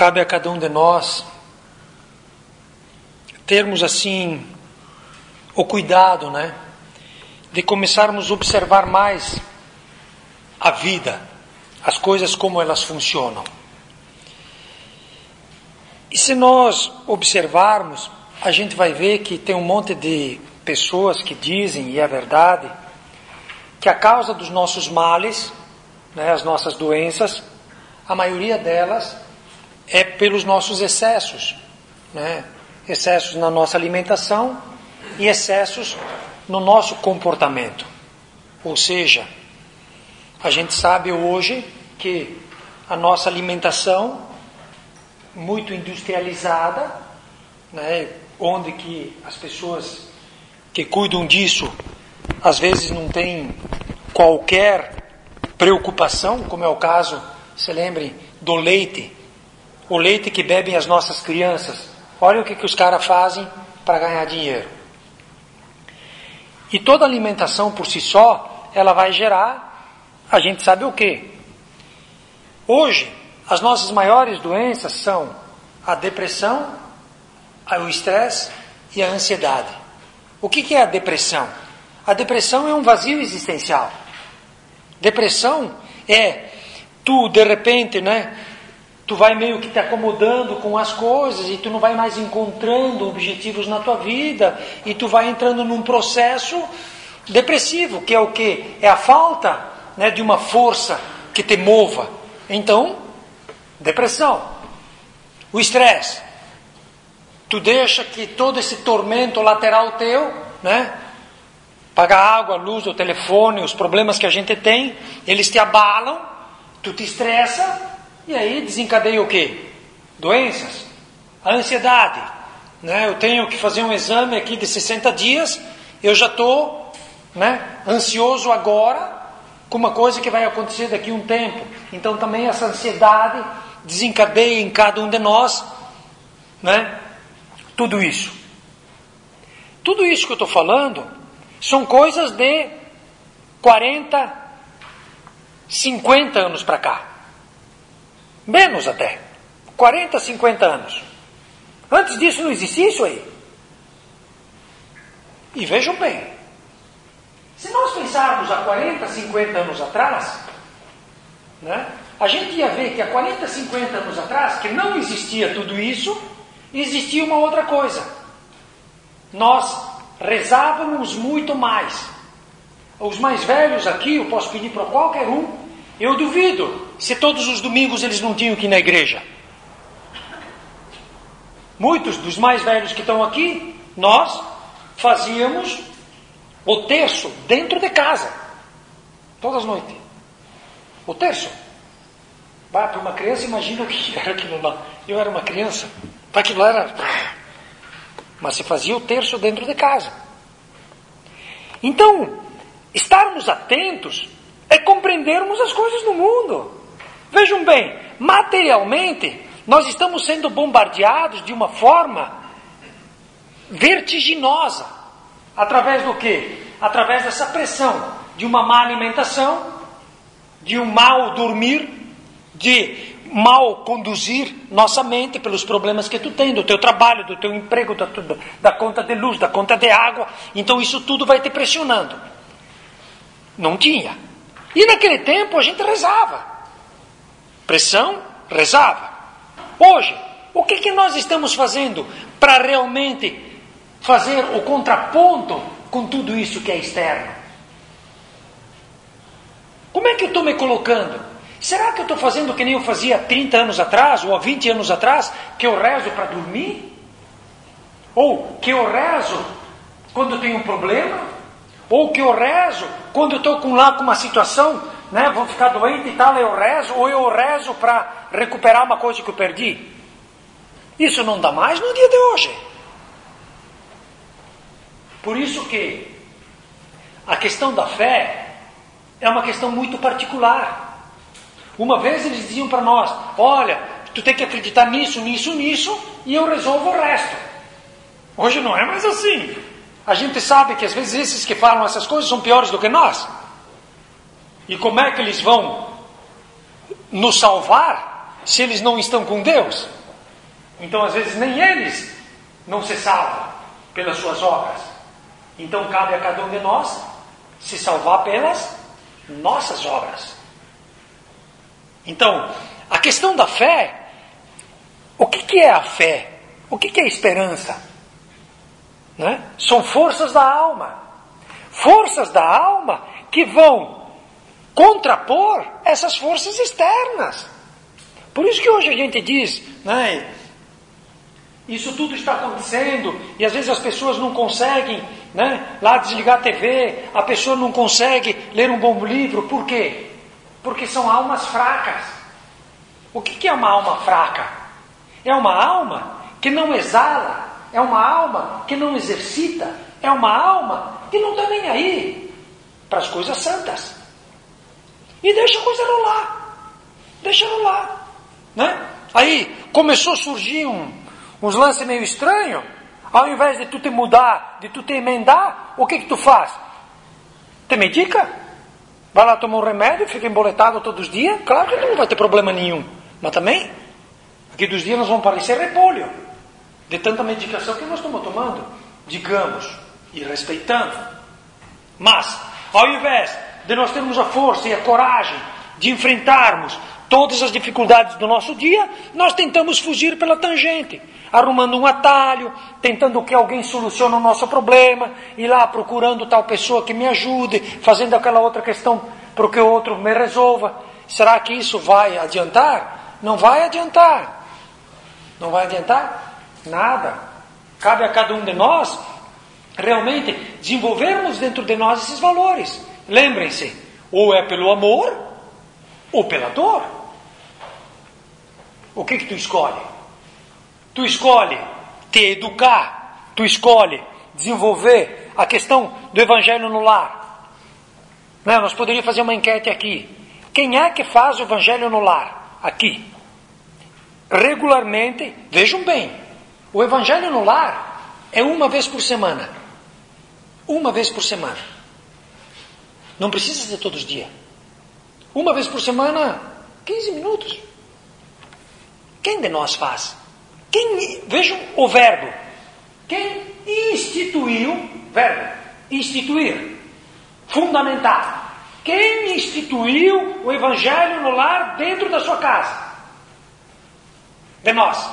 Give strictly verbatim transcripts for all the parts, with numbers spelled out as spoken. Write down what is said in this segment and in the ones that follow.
cabe a cada um de nós termos assim o cuidado, né, de começarmos a observar mais a vida, as coisas como elas funcionam. E se nós observarmos, a gente vai ver que tem um monte de pessoas que dizem, e é verdade, que a causa dos nossos males, né, as nossas doenças, a maioria delas é pelos nossos excessos, né? Excessos na nossa alimentação e excessos no nosso comportamento. Ou seja, a gente sabe hoje que a nossa alimentação muito industrializada, né, onde que as pessoas que cuidam disso às vezes não têm qualquer preocupação, como é o caso, se lembrem, do leite, o leite que bebem as nossas crianças. Olha o que, que os caras fazem para ganhar dinheiro. E toda alimentação por si só, ela vai gerar, a gente sabe o quê? Hoje, as nossas maiores doenças são a depressão, o estresse e a ansiedade. O que, que é a depressão? A depressão é um vazio existencial. Depressão é tu, de repente, né, tu vai meio que te acomodando com as coisas e tu não vai mais encontrando objetivos na tua vida e tu vai entrando num processo depressivo, que é o quê? É a falta, né, de uma força que te mova. Então, depressão. O estresse. Tu deixa que todo esse tormento lateral teu, né, pagar água, luz, o telefone, os problemas que a gente tem, eles te abalam, tu te estressa, e aí desencadeia o quê? Doenças. A ansiedade. Né? Eu tenho que fazer um exame aqui de sessenta dias, eu já estou, né, ansioso agora, com uma coisa que vai acontecer daqui a um tempo. Então também essa ansiedade desencadeia em cada um de nós, né, tudo isso. Tudo isso que eu estou falando são coisas de quarenta, cinquenta anos para cá. Menos até. quarenta, cinquenta anos. Antes disso não existia isso aí. E vejam bem, se nós pensarmos há quarenta, cinquenta anos atrás, né, a gente ia ver que há quarenta, cinquenta anos atrás, que não existia tudo isso, existia uma outra coisa. Nós rezávamos muito mais. Os mais velhos aqui, eu posso pedir para qualquer um, eu duvido se todos os domingos eles não tinham que ir na igreja. Muitos dos mais velhos que estão aqui, nós fazíamos o terço dentro de casa, todas as noites. O terço. Bah, para uma criança, imagina o que era aquilo lá. Eu era uma criança, para aquilo lá era... Mas se fazia o terço dentro de casa. Então, estarmos atentos é compreendermos as coisas do mundo. Vejam bem, materialmente, nós estamos sendo bombardeados de uma forma vertiginosa. Através do quê? Através dessa pressão de uma má alimentação, de um mal dormir, de mal conduzir nossa mente pelos problemas que tu tem, do teu trabalho, do teu emprego, da, da conta de luz, da conta de água. Então isso tudo vai te pressionando. Não tinha. E naquele tempo a gente rezava. Pressão, rezava. Hoje, o que, que nós estamos fazendo para realmente fazer o contraponto com tudo isso que é externo? Como é que eu estou me colocando? Será que eu estou fazendo que nem eu fazia há trinta anos atrás, ou há vinte anos atrás, que eu rezo para dormir? Ou que eu rezo quando eu tenho um problema? Ou que eu rezo quando eu estou com, lá com uma situação, né, vou ficar doente e tal, eu rezo, ou eu rezo para recuperar uma coisa que eu perdi? Isso não dá mais no dia de hoje. Por isso que a questão da fé é uma questão muito particular. Uma vez eles diziam para nós, olha, tu tem que acreditar nisso, nisso, nisso, e eu resolvo o resto. Hoje não é mais assim. A gente sabe que às vezes esses que falam essas coisas são piores do que nós. E como é que eles vão nos salvar? se eles não estão com Deus? Então, às vezes, nem eles não se salvam pelas suas obras. Então, cabe a cada um de nós se salvar pelas nossas obras. Então, a questão da fé, o que, que é a fé? O que, que é a esperança? Né? São forças da alma. Forças da alma que vão contrapor essas forças externas. Por isso que hoje a gente diz, né, isso tudo está acontecendo, e às vezes as pessoas não conseguem, né, lá desligar a T V, a pessoa não consegue ler um bom livro. Por quê? Porque são almas fracas. O que, que é uma alma fraca? É uma alma que não exala, é uma alma que não exercita, é uma alma que não está nem aí para as coisas santas. E deixa a coisa rolar. Deixa rolar. Né? Aí começou a surgir um, uns lances meio estranhos. Ao invés de tu te mudar, de tu te emendar, o que que tu faz? Te medica? Vai lá tomar um remédio, fica emboletado todos os dias? Claro que tu não vai ter problema nenhum. Mas também, daqui dos dias nós vamos parecer repolho. De tanta medicação que nós estamos tomando. Digamos, e respeitando. Mas, ao invés de nós termos a força e a coragem de enfrentarmos todas as dificuldades do nosso dia, nós tentamos fugir pela tangente, arrumando um atalho, tentando que alguém solucione o nosso problema, ir lá procurando tal pessoa que me ajude, fazendo aquela outra questão para que o outro me resolva. Será que isso vai adiantar? Não vai adiantar. Não vai adiantar nada. Cabe a cada um de nós realmente desenvolvermos dentro de nós esses valores. Lembrem-se, ou é pelo amor, ou pela dor. O que que tu escolhe? Tu escolhe te educar, tu escolhe desenvolver a questão do evangelho no lar. Né? Nós poderíamos fazer uma enquete aqui. Quem é que faz o evangelho no lar? Aqui. Regularmente, vejam bem, o evangelho no lar é uma vez por semana. Uma vez por semana. Não precisa ser todos os dias. Uma vez por semana, quinze minutos. Quem de nós faz? Quem, vejam o verbo. Quem instituiu, verbo, instituir, fundamentar. Quem instituiu o evangelho no lar dentro da sua casa? De nós.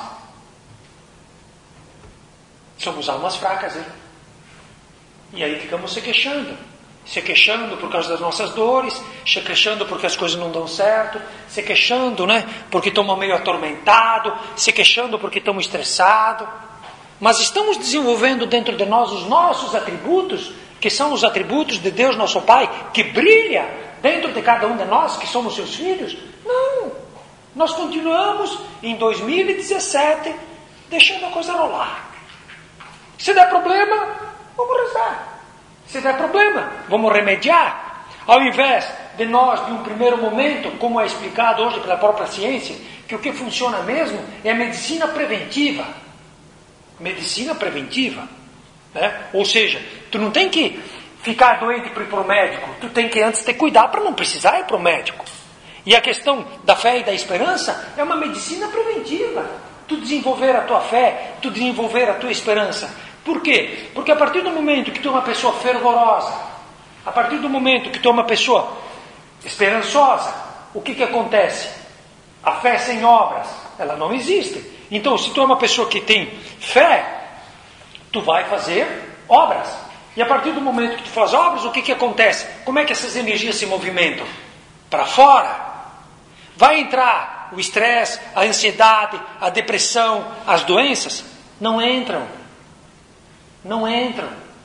Somos almas fracas, hein? E aí ficamos se queixando. Se queixando por causa das nossas dores, se queixando porque as coisas não dão certo, se queixando, né, porque estamos meio atormentados, se queixando porque estamos estressados. Mas estamos desenvolvendo dentro de nós os nossos atributos, que são os atributos de Deus nosso Pai, que brilha dentro de cada um de nós, que somos seus filhos? Não. Nós continuamos em dois mil e dezessete deixando a coisa rolar. Se der problema, vamos rezar. Se der problema, vamos remediar. Ao invés de nós, de um primeiro momento, como é explicado hoje pela própria ciência, que o que funciona mesmo é a medicina preventiva. Medicina preventiva. Né? Ou seja, tu não tem que ficar doente para ir para o médico, tu tem que antes te cuidar para não precisar ir para o médico. E a questão da fé e da esperança é uma medicina preventiva. Tu desenvolver a tua fé, tu desenvolver a tua esperança. Por quê? Porque a partir do momento que tu é uma pessoa fervorosa, a partir do momento que tu é uma pessoa esperançosa, o que que acontece? A fé sem obras, ela não existe. Então, se tu é uma pessoa que tem fé, tu vai fazer obras. E a partir do momento que tu faz obras, o que que acontece? Como é que essas energias se movimentam? Para fora. Vai entrar o estresse, a ansiedade, a depressão, as doenças? Não entram. Não entram.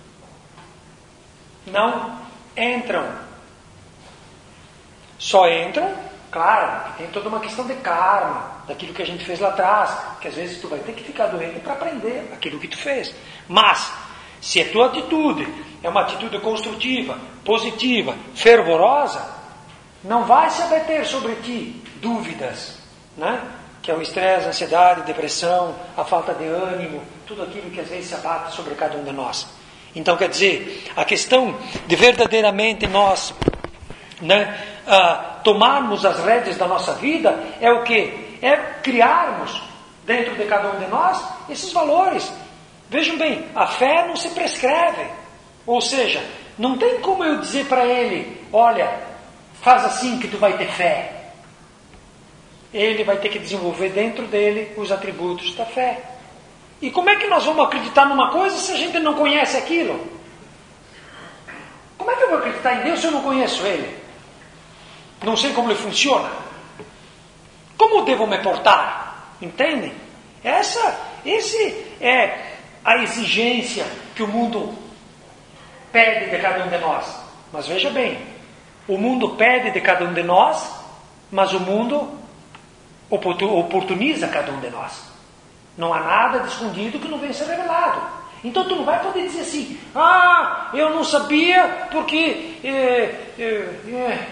Não entram. Só entram, claro, tem toda uma questão de karma, daquilo que a gente fez lá atrás, que às vezes tu vai ter que ficar doente para aprender aquilo que tu fez. Mas, se a tua atitude é uma atitude construtiva, positiva, fervorosa, não vai se abater sobre ti dúvidas, né? Que é o estresse, a ansiedade, a depressão, a falta de ânimo, tudo aquilo que às vezes se abate sobre cada um de nós. Então, quer dizer, a questão de verdadeiramente nós, né, uh, tomarmos as rédeas da nossa vida é o quê? é criarmos dentro de cada um de nós esses valores. Vejam bem, a fé não se prescreve. Ou seja, não tem como eu dizer para ele, olha, faz assim que tu vai ter fé. Ele vai ter que desenvolver dentro dele os atributos da fé. E como é que nós vamos acreditar numa coisa se a gente não conhece aquilo? Como é que eu vou acreditar em Deus se eu não conheço Ele? Não sei como Ele funciona. Como devo me portar? Entendem? Essa, esse é a exigência que o mundo pede de cada um de nós. Mas veja bem, o mundo pede de cada um de nós, mas o mundo oportuniza cada um de nós. Não há nada de escondido que não venha ser revelado. Então tu não vai poder dizer assim, ah, eu não sabia porque... É, é, é.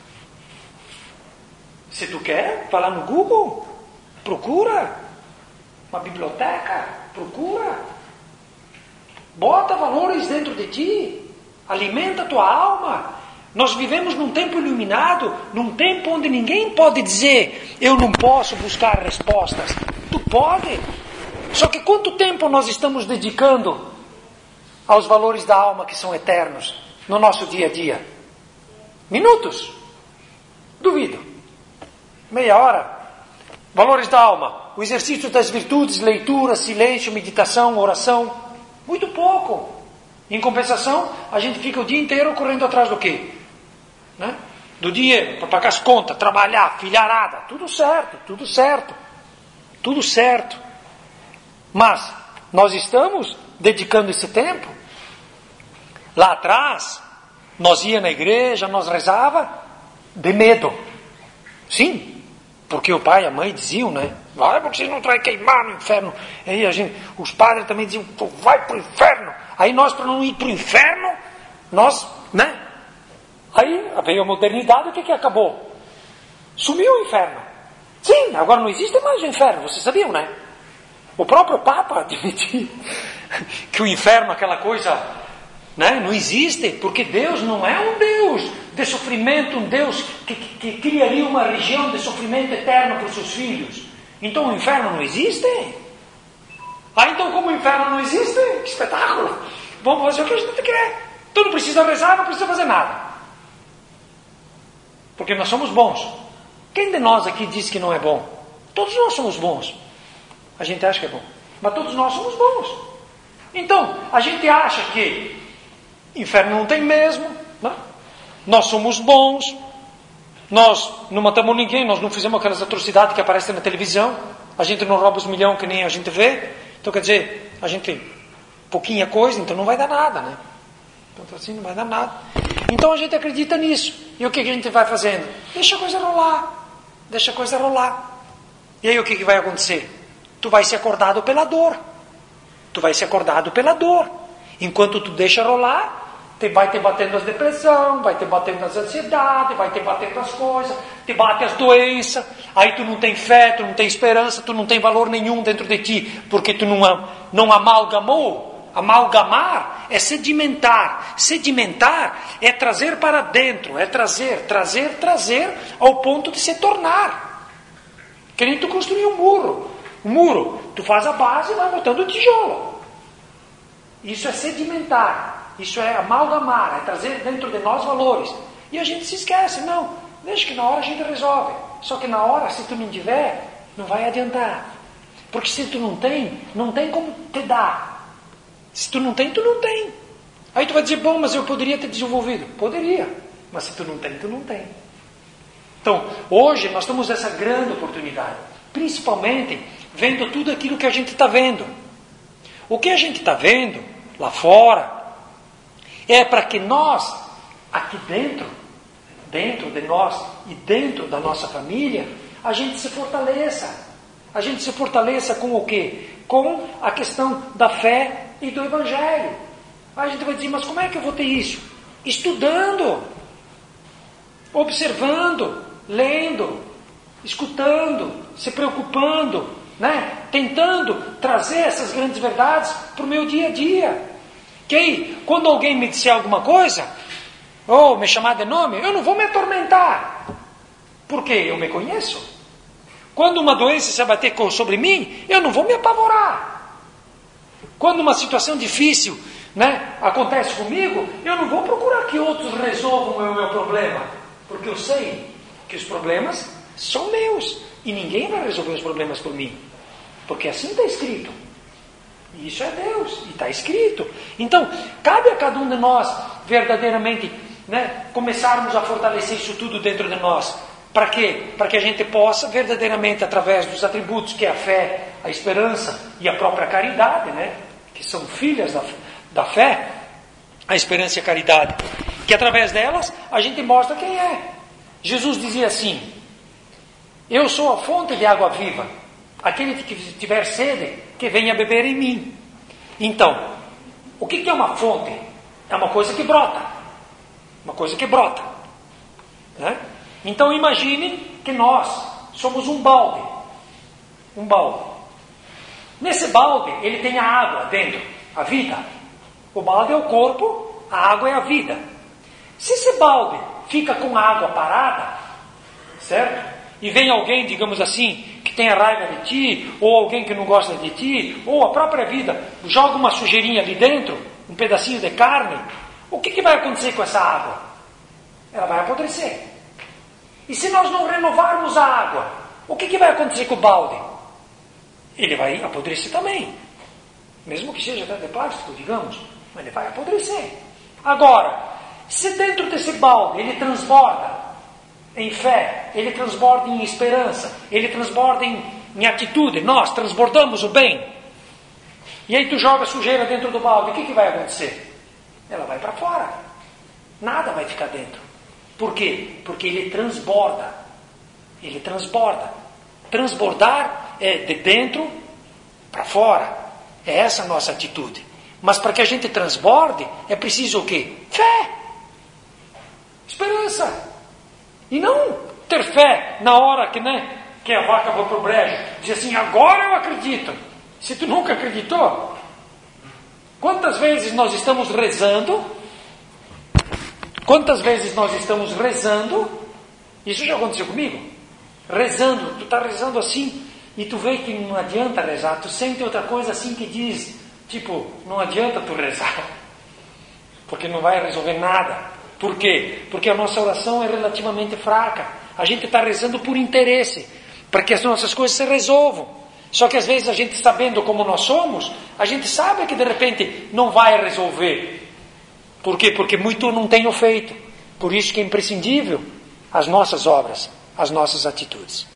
Se tu quer, vai lá no Google, procura uma biblioteca, procura, bota valores dentro de ti, alimenta a tua alma. Nós vivemos num tempo iluminado, num tempo onde ninguém pode dizer, eu não posso buscar respostas. Tu pode. Só que quanto tempo nós estamos dedicando aos valores da alma que são eternos no nosso dia a dia? Minutos? Duvido. Meia hora? Valores da alma. O exercício das virtudes, leitura, silêncio, meditação, oração. Muito pouco. Em compensação, a gente fica o dia inteiro correndo atrás do quê? Né? Do dinheiro, para pagar as contas, trabalhar, filharada. Tudo certo, tudo certo. Tudo certo. Mas nós estamos dedicando esse tempo. Lá atrás, nós ia na igreja, nós rezava de medo. Sim, porque o pai e a mãe diziam, né? Vai porque você não vai queimar no inferno. Aí a gente, os padres também diziam, vai para o inferno. Aí nós, para não ir para o inferno, nós, né? Aí veio a modernidade, o que que acabou? Sumiu o inferno. Sim, agora não existe mais o inferno, vocês sabiam, né? O próprio Papa admitiu que o inferno, aquela coisa, né, não existe, porque Deus não é um Deus de sofrimento, um Deus que, que, que criaria uma região de sofrimento eterno para os seus filhos. Então o inferno não existe. Ah, então como o inferno não existe, que espetáculo! Vamos fazer o que a gente quer. Então não precisa rezar, não precisa fazer nada. Porque nós somos bons. Quem de nós aqui diz que não é bom? Todos nós somos bons. A gente acha que é bom. Mas todos nós somos bons. Então, a gente acha que inferno não tem mesmo. Não? Nós somos bons. Nós não matamos ninguém. Nós não fizemos aquelas atrocidades que aparecem na televisão. A gente não rouba os milhões que nem a gente vê. Então, quer dizer, a gente... pouquinha coisa, então não vai dar nada, né? Então, assim, não vai dar nada. Então, a gente acredita nisso. E o que a gente vai fazendo? Deixa a coisa rolar. Deixa a coisa rolar. E aí, o que, que vai acontecer? Tu vai ser acordado pela dor. Tu vai ser acordado pela dor. Enquanto tu deixa rolar, te vai te batendo as depressão, vai te batendo as ansiedades, vai te batendo as coisas, te bate as doenças. Aí tu não tem fé, tu não tem esperança, tu não tem valor nenhum dentro de ti, porque tu não, não amalgamou. Amalgamar é sedimentar. Sedimentar é trazer para dentro, é trazer, trazer, trazer ao ponto de se tornar. Que nem tu construir um muro. Um muro, tu faz a base e vai botando o tijolo. Isso é sedimentar. Isso é amalgamar, é trazer dentro de nós valores. E a gente se esquece, não, deixa que na hora a gente resolve. Só que na hora, se tu não tiver, não vai adiantar. Porque se tu não tem, não tem como te dar. Se tu não tem, tu não tem. Aí tu vai dizer, bom, mas eu poderia ter desenvolvido. Poderia, mas se tu não tem, tu não tem. Então, hoje nós temos essa grande oportunidade. Principalmente vendo tudo aquilo que a gente está vendo. O que a gente está vendo lá fora é para que nós, aqui dentro, dentro de nós e dentro da nossa família, a gente se fortaleça. A gente se fortaleça com o quê? Com a questão da fé e do Evangelho. Aí a gente vai dizer, mas como é que eu vou ter isso? Estudando, observando, lendo, escutando, se preocupando, né? Tentando trazer essas grandes verdades para o meu dia a dia. Que aí, quando alguém me disser alguma coisa, ou me chamar de nome, eu não vou me atormentar. Porque eu me conheço. Quando uma doença se abater sobre mim, eu não vou me apavorar. Quando uma situação difícil, né, acontece comigo, eu não vou procurar que outros resolvam o meu problema. Porque eu sei que os problemas são meus. E ninguém vai resolver os problemas por mim. Porque assim está escrito. E isso é Deus. E está escrito. Então, cabe a cada um de nós verdadeiramente, né, começarmos a fortalecer isso tudo dentro de nós. Para quê? Para que a gente possa verdadeiramente, através dos atributos que é a fé, a esperança e a própria caridade, né, que são filhas da, da fé, a esperança e a caridade, que através delas a gente mostra quem é. Jesus dizia assim: eu sou a fonte de água viva. Aquele que tiver sede, que venha beber em mim. Então, o que é uma fonte? É uma coisa que brota. Uma coisa que brota. Né? Então imagine que nós somos um balde. Um balde. Nesse balde, ele tem a água dentro, a vida. O balde é o corpo, a água é a vida. Se esse balde fica com a água parada, certo? E vem alguém, digamos assim, que tenha raiva de ti, ou alguém que não gosta de ti, ou a própria vida, joga uma sujeirinha ali dentro, um pedacinho de carne, o que, que vai acontecer com essa água? Ela vai apodrecer. E se nós não renovarmos a água, o que, que vai acontecer com o balde? Ele vai apodrecer também. Mesmo que seja de plástico, digamos, mas ele vai apodrecer. Agora, se dentro desse balde ele transborda em fé, ele transborda em esperança, ele transborda em, em atitude, nós transbordamos o bem, e aí tu joga sujeira dentro do balde, o que, que vai acontecer? Ela vai para fora. Nada vai ficar dentro. Por quê? Porque ele transborda. Ele transborda. Transbordar é de dentro para fora. É essa a nossa atitude. Mas para que a gente transborde, é preciso o quê? Fé. Esperança. E não ter fé na hora que, né, que a vaca vai para o brejo. Dizer assim, agora eu acredito. Se tu nunca acreditou. Quantas vezes nós estamos rezando? Quantas vezes nós estamos rezando? Isso já aconteceu comigo. Rezando, tu está rezando assim, e tu vê que não adianta rezar. Tu sente outra coisa assim que diz, tipo, não adianta tu rezar. Porque não vai resolver nada. Por quê? Porque a nossa oração é relativamente fraca. A gente está rezando por interesse, para que as nossas coisas se resolvam. Só que às vezes a gente, sabendo como nós somos, a gente sabe que de repente não vai resolver. Por quê? Porque muito não tenho feito. Por isso que é imprescindível as nossas obras, as nossas atitudes.